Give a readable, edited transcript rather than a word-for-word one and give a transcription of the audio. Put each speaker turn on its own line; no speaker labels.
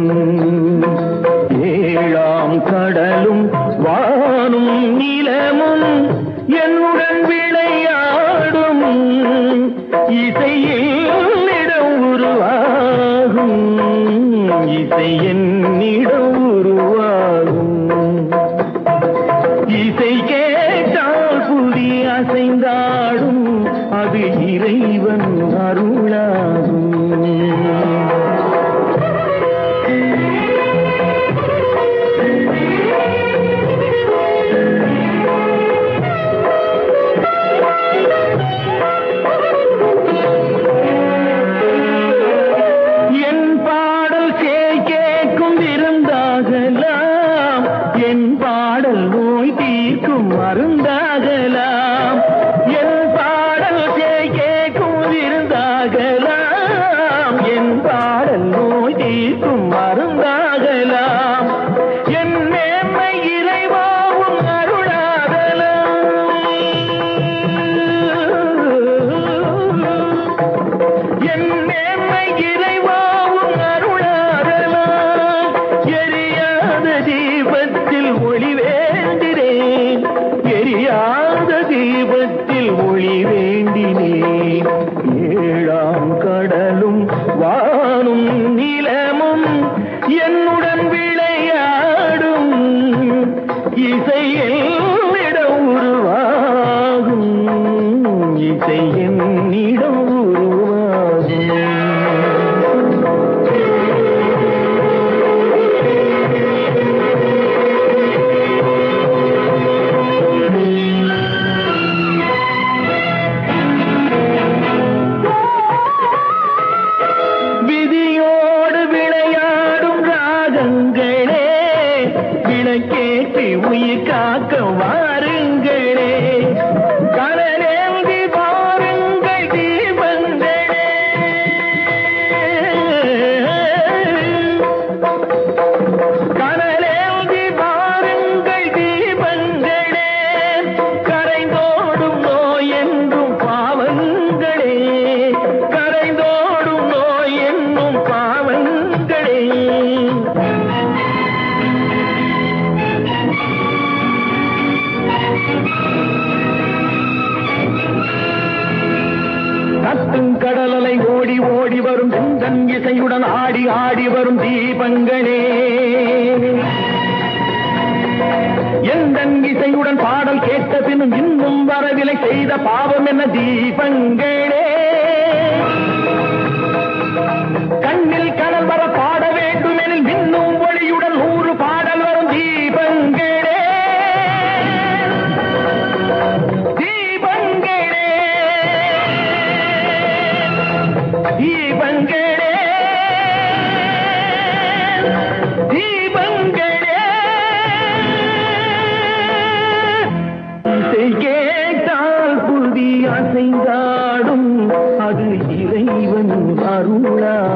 ஏழாம் கடலும் வானும் நிலமும் என்னுடன் விளையாடும் இசையிடம் உருவாகும் இசை என்னிடம் உருவாகும் இசை கேட்டால் புதி அசைந்தாடும் அது இறைவன் அருளாகும் மருந்தாகலாம் என் பாடல் கேட்கும் விருந்தாகலாம் என் பாடல் நோய் தீர்க்கும் மருந்தாகலாம் என் மேன்மை இறைவாவும் அருளாகலாம் என் மேன்மை இறைவாவும் அருளாகலாம் எரியாத தீபத்தில் ஒளி வேண்டினேன் எரியாத தீபத்தில் ஒளி வேண்டினேன் ஏழாம் கடலும் வானும் நிலமும் என்னுடன் விளையாடும் இசையிடம் உருவாகும் இசை என்னிடம் உருவாகும் கேட்டு உயிர் காக்க வாருங்களே கடலேந்தி பாருங்கள் தீபங்களே கடலேந்தி பாருங்கள் தீபங்களே கரைந்தோடும் நோய் என்றும் பாவங்களே கரைந்தோடும் நோய் என்னும் பாவங்களே கத்தும் கடலலை ஓடி ஓடி வரும் செந்தன் இசையுடன் ஆடி ஆடி வரும் தீபங்களே எந்தன் இசையுடன் பாடல் கேட்ட பின்னும் இன்னும் வரவில்லை செய்த பாவம் என்ன தீபங்களே கண்ணில் கடல் வர பாட வேண்டும் எனில் இன்னும் ஒளியுடன் 100 பாடல் வரும் தீபங்களே தீபங்களே தீபங்களே இசை கேட்டால் புதி அசைந்தாடும் அது இறைவன் அருளா